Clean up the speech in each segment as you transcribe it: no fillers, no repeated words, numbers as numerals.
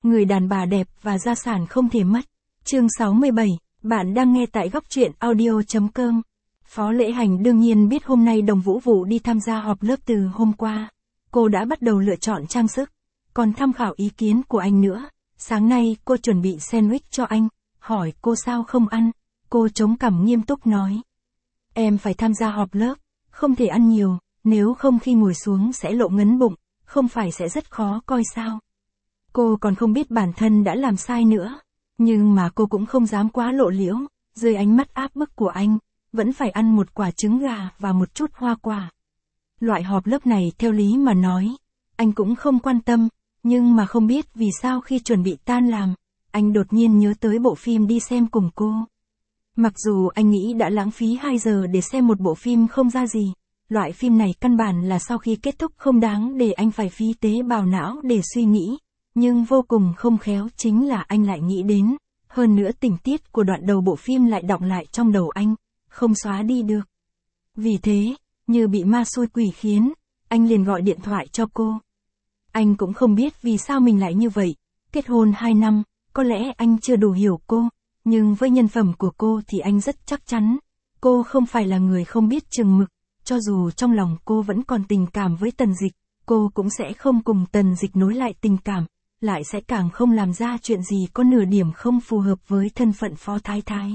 Người đàn bà đẹp và gia sản không thể mất. Chương 67, bạn đang nghe tại góc truyện audio.com. Phó Lễ Hành đương nhiên biết hôm nay Đồng Vũ Vũ đi tham gia họp lớp từ hôm qua. Cô đã bắt đầu lựa chọn trang sức, còn tham khảo ý kiến của anh nữa. Sáng nay cô chuẩn bị sandwich cho anh, hỏi cô sao không ăn. Cô chống cằm nghiêm túc nói. Em phải tham gia họp lớp, không thể ăn nhiều, nếu không khi ngồi xuống sẽ lộ ngấn bụng, không phải sẽ rất khó coi sao. Cô còn không biết bản thân đã làm sai nữa, nhưng mà cô cũng không dám quá lộ liễu, dưới ánh mắt áp bức của anh, vẫn phải ăn một quả trứng gà và một chút hoa quả. Loại họp lớp này theo lý mà nói, anh cũng không quan tâm, nhưng mà không biết vì sao khi chuẩn bị tan làm, anh đột nhiên nhớ tới bộ phim đi xem cùng cô. Mặc dù anh nghĩ đã lãng phí 2 giờ để xem một bộ phim không ra gì, loại phim này căn bản là sau khi kết thúc không đáng để anh phải phí tế bào não để suy nghĩ, nhưng vô cùng không khéo chính là anh lại nghĩ đến, hơn nữa tình tiết của đoạn đầu bộ phim lại đọng lại trong đầu anh, không xóa đi được. Vì thế, như bị ma xui quỷ khiến, anh liền gọi điện thoại cho cô. Anh cũng không biết vì sao mình lại như vậy, kết hôn 2 năm, có lẽ anh chưa đủ hiểu cô. Nhưng với nhân phẩm của cô thì anh rất chắc chắn, cô không phải là người không biết chừng mực, cho dù trong lòng cô vẫn còn tình cảm với Tần Dịch, cô cũng sẽ không cùng Tần Dịch nối lại tình cảm, lại sẽ càng không làm ra chuyện gì có nửa điểm không phù hợp với thân phận phó thái thái.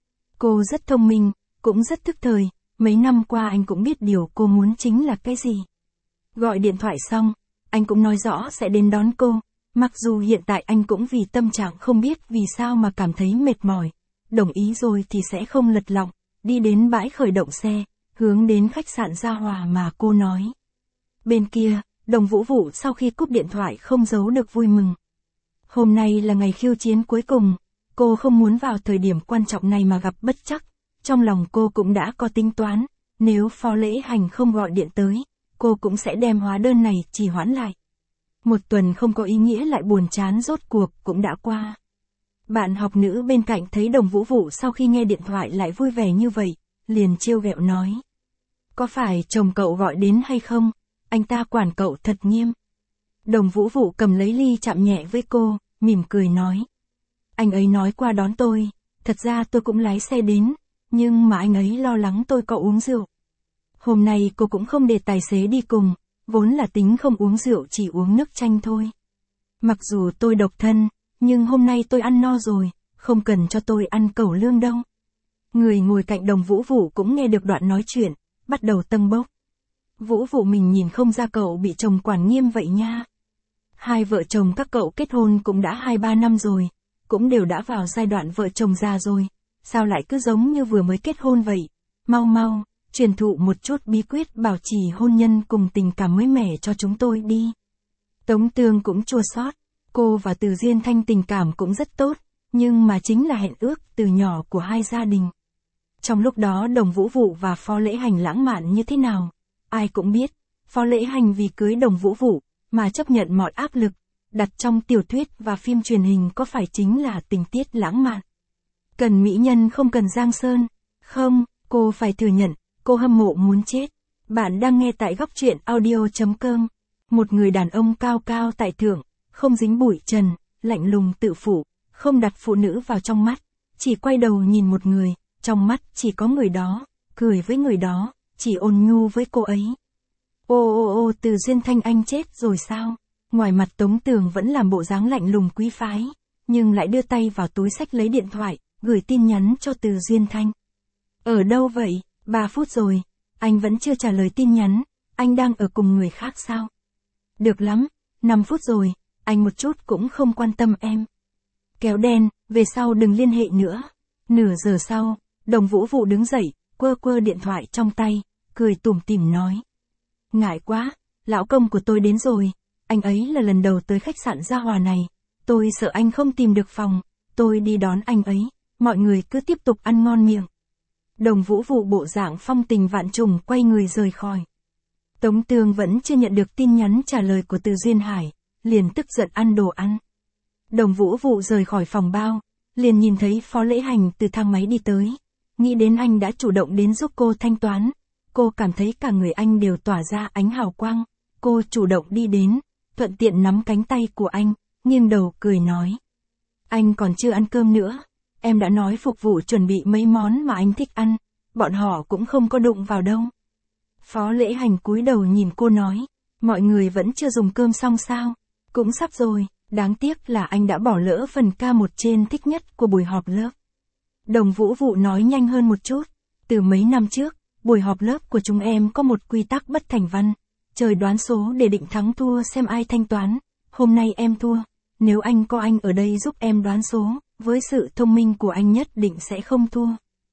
Cô rất thông minh, cũng rất thức thời, mấy năm qua anh cũng biết điều cô muốn chính là cái gì. Gọi điện thoại xong, anh cũng nói rõ sẽ đến đón cô. Mặc dù hiện tại anh cũng vì tâm trạng không biết vì sao mà cảm thấy mệt mỏi, đồng ý rồi thì sẽ không lật lọng, đi đến bãi khởi động xe, hướng đến khách sạn Gia Hòa mà cô nói. Bên kia, Đồng Vũ Vũ sau khi cúp điện thoại không giấu được vui mừng. Hôm nay là ngày khiêu chiến cuối cùng, cô không muốn vào thời điểm quan trọng này mà gặp bất trắc, trong lòng cô cũng đã có tính toán, nếu Phó Lễ Hành không gọi điện tới, cô cũng sẽ đem hóa đơn này trì hoãn lại. Một tuần không có ý nghĩa lại buồn chán rốt cuộc cũng đã qua. Bạn học nữ bên cạnh thấy Đồng Vũ Vũ sau khi nghe điện thoại lại vui vẻ như vậy, liền trêu ghẹo nói. Có phải chồng cậu gọi đến hay không? Anh ta quản cậu thật nghiêm. Đồng Vũ Vũ cầm lấy ly chạm nhẹ với cô, mỉm cười nói. Anh ấy nói qua đón tôi, thật ra tôi cũng lái xe đến, nhưng mà anh ấy lo lắng tôi có uống rượu. Hôm nay cô cũng không để tài xế đi cùng. Vốn là tính không uống rượu chỉ uống nước chanh thôi. Mặc dù tôi độc thân, nhưng hôm nay tôi ăn no rồi, không cần cho tôi ăn cẩu lương đâu. Người ngồi cạnh Đồng Vũ Vũ cũng nghe được đoạn nói chuyện, bắt đầu tâng bốc. Vũ Vũ mình nhìn không ra cậu bị chồng quản nghiêm vậy nha. Hai vợ chồng các cậu kết hôn cũng đã 2-3 năm rồi, cũng đều đã vào giai đoạn vợ chồng già rồi, sao lại cứ giống như vừa mới kết hôn vậy, mau. Truyền thụ một chút bí quyết bảo trì hôn nhân cùng tình cảm mới mẻ cho chúng tôi đi. Tống Tương cũng chua xót, cô và Từ Duyên Thanh tình cảm cũng rất tốt, nhưng mà chính là hẹn ước từ nhỏ của hai gia đình. Trong lúc đó Đồng Vũ Vũ và Phó Lễ Hành lãng mạn như thế nào, ai cũng biết, Phó Lễ Hành vì cưới Đồng Vũ Vũ, mà chấp nhận mọi áp lực, đặt trong tiểu thuyết và phim truyền hình có phải chính là tình tiết lãng mạn. Cần mỹ nhân không cần giang sơn, không, cô phải thừa nhận. Cô hâm mộ muốn chết. Bạn đang nghe tại góc truyện audio.com. Một người đàn ông cao cao tại thượng, không dính bụi trần, lạnh lùng tự phụ, không đặt phụ nữ vào trong mắt, chỉ quay đầu nhìn một người, trong mắt chỉ có người đó, cười với người đó, chỉ ôn nhu với cô ấy. Ô Từ Duyên Thanh anh chết rồi sao? Ngoài mặt Tống Tường vẫn làm bộ dáng lạnh lùng quý phái, nhưng lại đưa tay vào túi xách lấy điện thoại, gửi tin nhắn cho Từ Duyên Thanh. Ở đâu vậy? 3 phút rồi, anh vẫn chưa trả lời tin nhắn, anh đang ở cùng người khác sao? Được lắm, 5 phút rồi, anh một chút cũng không quan tâm em. Kéo đen, về sau đừng liên hệ nữa. Nửa giờ sau, Đồng Vũ Vũ đứng dậy, quơ điện thoại trong tay, cười tủm tỉm nói. Ngại quá, lão công của tôi đến rồi, anh ấy là lần đầu tới khách sạn Gia Hòa này, tôi sợ anh không tìm được phòng, tôi đi đón anh ấy, mọi người cứ tiếp tục ăn ngon miệng. Đồng Vũ Vũ bộ dạng phong tình vạn trùng quay người rời khỏi. Tống Tương vẫn chưa nhận được tin nhắn trả lời của Từ Duyên Hải, liền tức giận ăn đồ ăn. Đồng Vũ Vũ rời khỏi phòng bao, liền nhìn thấy Phó Lễ Hành từ thang máy đi tới. Nghĩ đến anh đã chủ động đến giúp cô thanh toán, cô cảm thấy cả người anh đều tỏa ra ánh hào quang. Cô chủ động đi đến, thuận tiện nắm cánh tay của anh, nghiêng đầu cười nói. Anh còn chưa ăn cơm nữa, em đã nói phục vụ chuẩn bị mấy món mà anh thích ăn, bọn họ cũng không có đụng vào đâu. Phó Lễ Hành cúi đầu nhìn cô nói, mọi người vẫn chưa dùng cơm xong sao? Cũng sắp rồi, đáng tiếc là anh đã bỏ lỡ phần ca một trên thích nhất của buổi họp lớp. Đồng Vũ Vụ nói nhanh hơn một chút, từ mấy năm trước, buổi họp lớp của chúng em có một quy tắc bất thành văn, trời đoán số để định thắng thua xem ai thanh toán, hôm nay em thua, nếu anh có anh ở đây giúp em đoán số, với sự thông minh của anh nhất định sẽ không thua.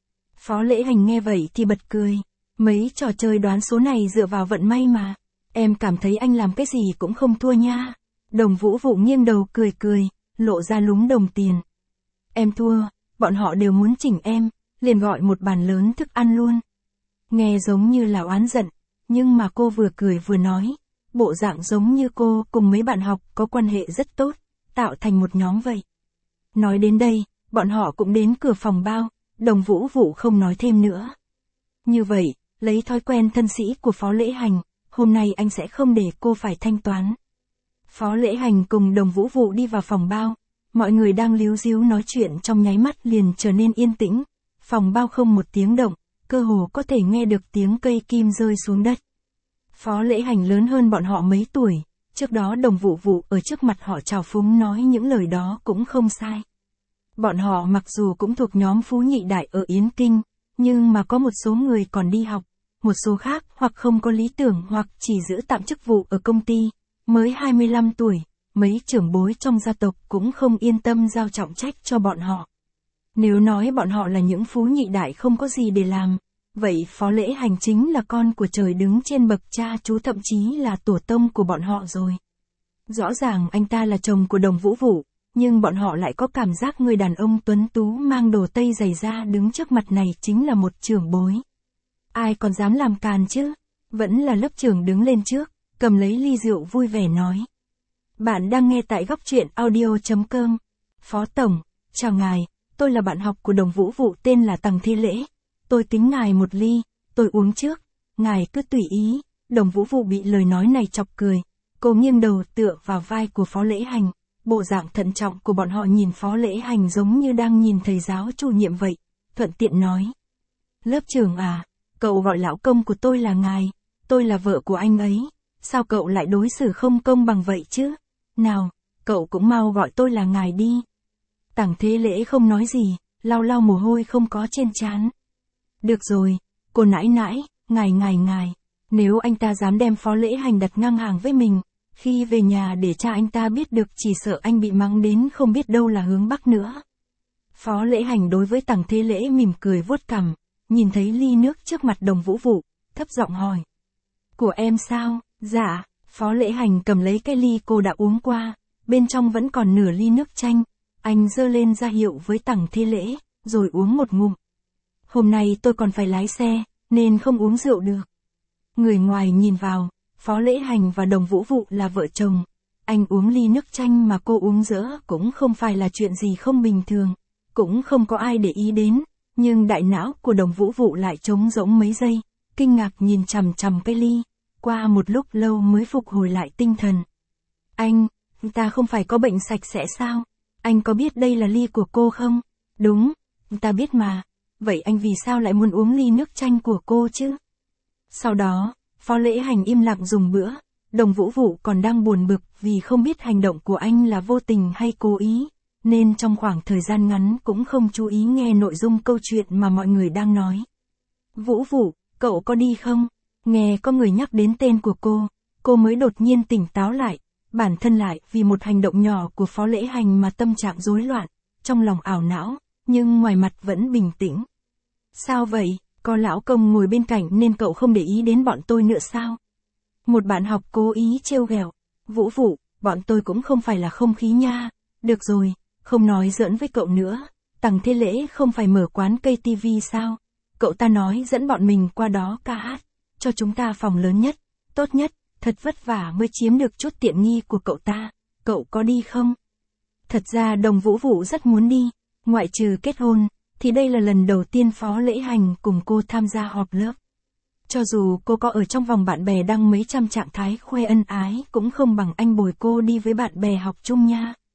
Phó Lễ Hành nghe vậy thì bật cười, mấy trò chơi đoán số này dựa vào vận may mà, em cảm thấy anh làm cái gì cũng không thua nha. Đồng Vũ Vụ nghiêng đầu cười cười, lộ ra lúm đồng tiền. Em thua, bọn họ đều muốn chỉnh em, liền gọi một bàn lớn thức ăn luôn. Nghe giống như là oán giận, nhưng mà cô vừa cười vừa nói, bộ dạng giống như cô cùng mấy bạn học có quan hệ rất tốt, tạo thành một nhóm vậy. Nói đến đây, bọn họ cũng đến cửa phòng bao, Đồng Vũ Vụ không nói thêm nữa. Như vậy, lấy thói quen thân sĩ của Phó Lễ Hành, hôm nay anh sẽ không để cô phải thanh toán. Phó Lễ Hành cùng Đồng Vũ Vụ đi vào phòng bao, mọi người đang líu ríu nói chuyện trong nháy mắt liền trở nên yên tĩnh, phòng bao không một tiếng động, cơ hồ có thể nghe được tiếng cây kim rơi xuống đất. Phó Lễ Hành lớn hơn bọn họ mấy tuổi, trước đó Đồng Vũ Vụ ở trước mặt họ trào phúng nói những lời đó cũng không sai. Bọn họ mặc dù cũng thuộc nhóm phú nhị đại ở Yến Kinh, nhưng mà có một số người còn đi học, một số khác hoặc không có lý tưởng hoặc chỉ giữ tạm chức vụ ở công ty, mới 25 tuổi, mấy trưởng bối trong gia tộc cũng không yên tâm giao trọng trách cho bọn họ. Nếu nói bọn họ là những phú nhị đại không có gì để làm, vậy Phó Lễ Hành chính là con của trời đứng trên bậc cha chú, thậm chí là tổ tông của bọn họ rồi. Rõ ràng anh ta là chồng của Đồng Vũ Vụ, nhưng bọn họ lại có cảm giác người đàn ông tuấn tú mang đồ tây giày da đứng trước mặt này chính là một trưởng bối. Ai còn dám làm càn chứ? Vẫn là lớp trưởng đứng lên trước, cầm lấy ly rượu vui vẻ nói. Bạn đang nghe tại góc truyện audio.com. Phó Tổng, chào ngài, tôi là bạn học của Đồng Vũ Vụ tên là Tằng Thi Lễ. Tôi tính ngài một ly, tôi uống trước, ngài cứ tùy ý. Đồng Vũ Vụ bị lời nói này chọc cười, cô nghiêng đầu tựa vào vai của Phó Lễ Hành, bộ dạng thận trọng của bọn họ nhìn Phó Lễ Hành giống như đang nhìn thầy giáo chủ nhiệm vậy, thuận tiện nói. Lớp trưởng à, cậu gọi lão công của tôi là ngài, tôi là vợ của anh ấy, sao cậu lại đối xử không công bằng vậy chứ? Nào, cậu cũng mau gọi tôi là ngài đi. Tằng Thế Lễ không nói gì, lau lau mồ hôi không có trên trán. Được rồi, cô nãi nãi, ngài, nếu anh ta dám đem Phó Lễ Hành đặt ngang hàng với mình, khi về nhà để cha anh ta biết được chỉ sợ anh bị mắng đến không biết đâu là hướng bắc nữa. Phó Lễ Hành đối với Tằng Thế Lễ mỉm cười vuốt cằm, nhìn thấy ly nước trước mặt Đồng Vũ Vụ, thấp giọng hỏi. Của em sao? Dạ, Phó Lễ Hành cầm lấy cái ly cô đã uống qua, bên trong vẫn còn nửa ly nước chanh, anh giơ lên ra hiệu với Tằng Thế Lễ, rồi uống một ngụm. Hôm nay tôi còn phải lái xe, nên không uống rượu được. Người ngoài nhìn vào, Phó Lễ Hành và Đồng Vũ Vụ là vợ chồng. Anh uống ly nước chanh mà cô uống dỡ cũng không phải là chuyện gì không bình thường, cũng không có ai để ý đến, nhưng đại não của Đồng Vũ Vụ lại trống rỗng mấy giây, kinh ngạc nhìn chằm chằm cái ly, qua một lúc lâu mới phục hồi lại tinh thần. Anh, ta không phải có bệnh sạch sẽ sao? Anh có biết đây là ly của cô không? Đúng, ta biết mà. Vậy anh vì sao lại muốn uống ly nước chanh của cô chứ? Sau đó, Phó Lễ Hành im lặng dùng bữa, Đồng Vũ Vụ còn đang buồn bực vì không biết hành động của anh là vô tình hay cố ý, nên trong khoảng thời gian ngắn cũng không chú ý nghe nội dung câu chuyện mà mọi người đang nói. Vũ Vụ, cậu có đi không? Nghe có người nhắc đến tên của cô mới đột nhiên tỉnh táo lại, bản thân lại vì một hành động nhỏ của Phó Lễ Hành mà tâm trạng rối loạn, trong lòng ảo não, nhưng ngoài mặt vẫn bình tĩnh. Sao vậy? Có lão công ngồi bên cạnh nên cậu không để ý đến bọn tôi nữa sao? Một bạn học cố ý trêu ghẹo. Vũ Vụ, bọn tôi cũng không phải là không khí nha. Được rồi, không nói giỡn với cậu nữa. Tằng Thế Lễ không phải mở quán cây tivi sao? Cậu ta nói dẫn bọn mình qua đó ca hát, cho chúng ta phòng lớn nhất, tốt nhất, thật vất vả mới chiếm được chút tiện nghi của cậu ta. Cậu có đi không? Thật ra Đồng Vũ Vụ rất muốn đi, ngoại trừ kết hôn, thì đây là lần đầu tiên Phó Lễ Hành cùng cô tham gia họp lớp. Cho dù cô có ở trong vòng bạn bè đăng mấy trăm trạng thái khoe ân ái cũng không bằng anh bồi cô đi với bạn bè học chung nha.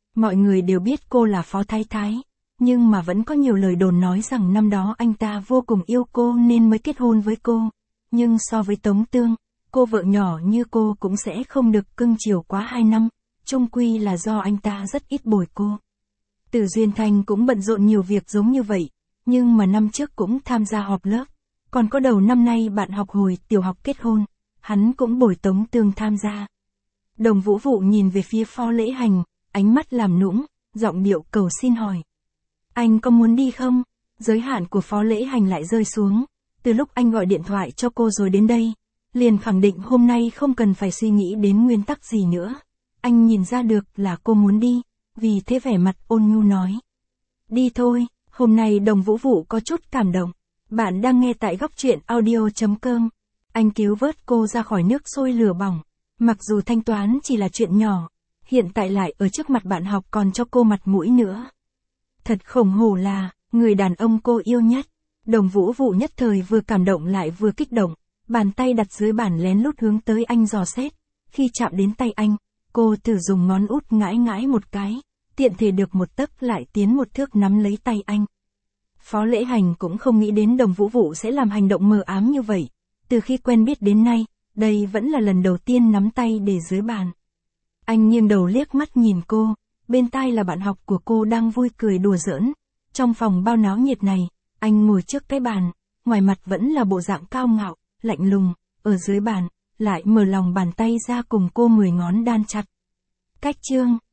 Mọi người đều biết cô là phó thái thái, nhưng mà vẫn có nhiều lời đồn nói rằng năm đó anh ta vô cùng yêu cô nên mới kết hôn với cô. Nhưng so với Tống Tương, cô vợ nhỏ như cô cũng sẽ không được cưng chiều quá 2 năm, chung quy là do anh ta rất ít bồi cô. Từ Duyên Thanh cũng bận rộn nhiều việc giống như vậy, nhưng mà năm trước cũng tham gia họp lớp. Còn có đầu năm nay bạn học hồi tiểu học kết hôn, hắn cũng bồi Tống Tương tham gia. Đồng Vũ Vụ nhìn về phía Phó Lễ Hành, ánh mắt làm nũng, giọng điệu cầu xin hỏi. Anh có muốn đi không? Giới hạn của Phó Lễ Hành lại rơi xuống. Từ lúc anh gọi điện thoại cho cô rồi đến đây, liền khẳng định hôm nay không cần phải suy nghĩ đến nguyên tắc gì nữa. Anh nhìn ra được là cô muốn đi, vì thế vẻ mặt ôn nhu nói. Đi thôi, hôm nay Đồng Vũ Vụ có chút cảm động. Bạn đang nghe tại góc truyện audio.com. Anh cứu vớt cô ra khỏi nước sôi lửa bỏng. Mặc dù thanh toán chỉ là chuyện nhỏ, hiện tại lại ở trước mặt bạn học còn cho cô mặt mũi nữa. Thật khủng hổ là, người đàn ông cô yêu nhất. Đồng Vũ Vụ nhất thời vừa cảm động lại vừa kích động, bàn tay đặt dưới bàn lén lút hướng tới anh dò xét. Khi chạm đến tay anh, cô thử dùng ngón út ngãi ngãi một cái, tiện thể được một tấc lại tiến một thước nắm lấy tay anh. Phó Lễ Hành cũng không nghĩ đến Đồng Vũ Vụ sẽ làm hành động mờ ám như vậy. Từ khi quen biết đến nay, đây vẫn là lần đầu tiên nắm tay để dưới bàn. Anh nghiêng đầu liếc mắt nhìn cô, bên tai là bạn học của cô đang vui cười đùa giỡn. Trong phòng bao náo nhiệt này, anh ngồi trước cái bàn, ngoài mặt vẫn là bộ dạng cao ngạo, lạnh lùng, ở dưới bàn, lại mở lòng bàn tay ra cùng cô 10 ngón đan chặt. Cách chương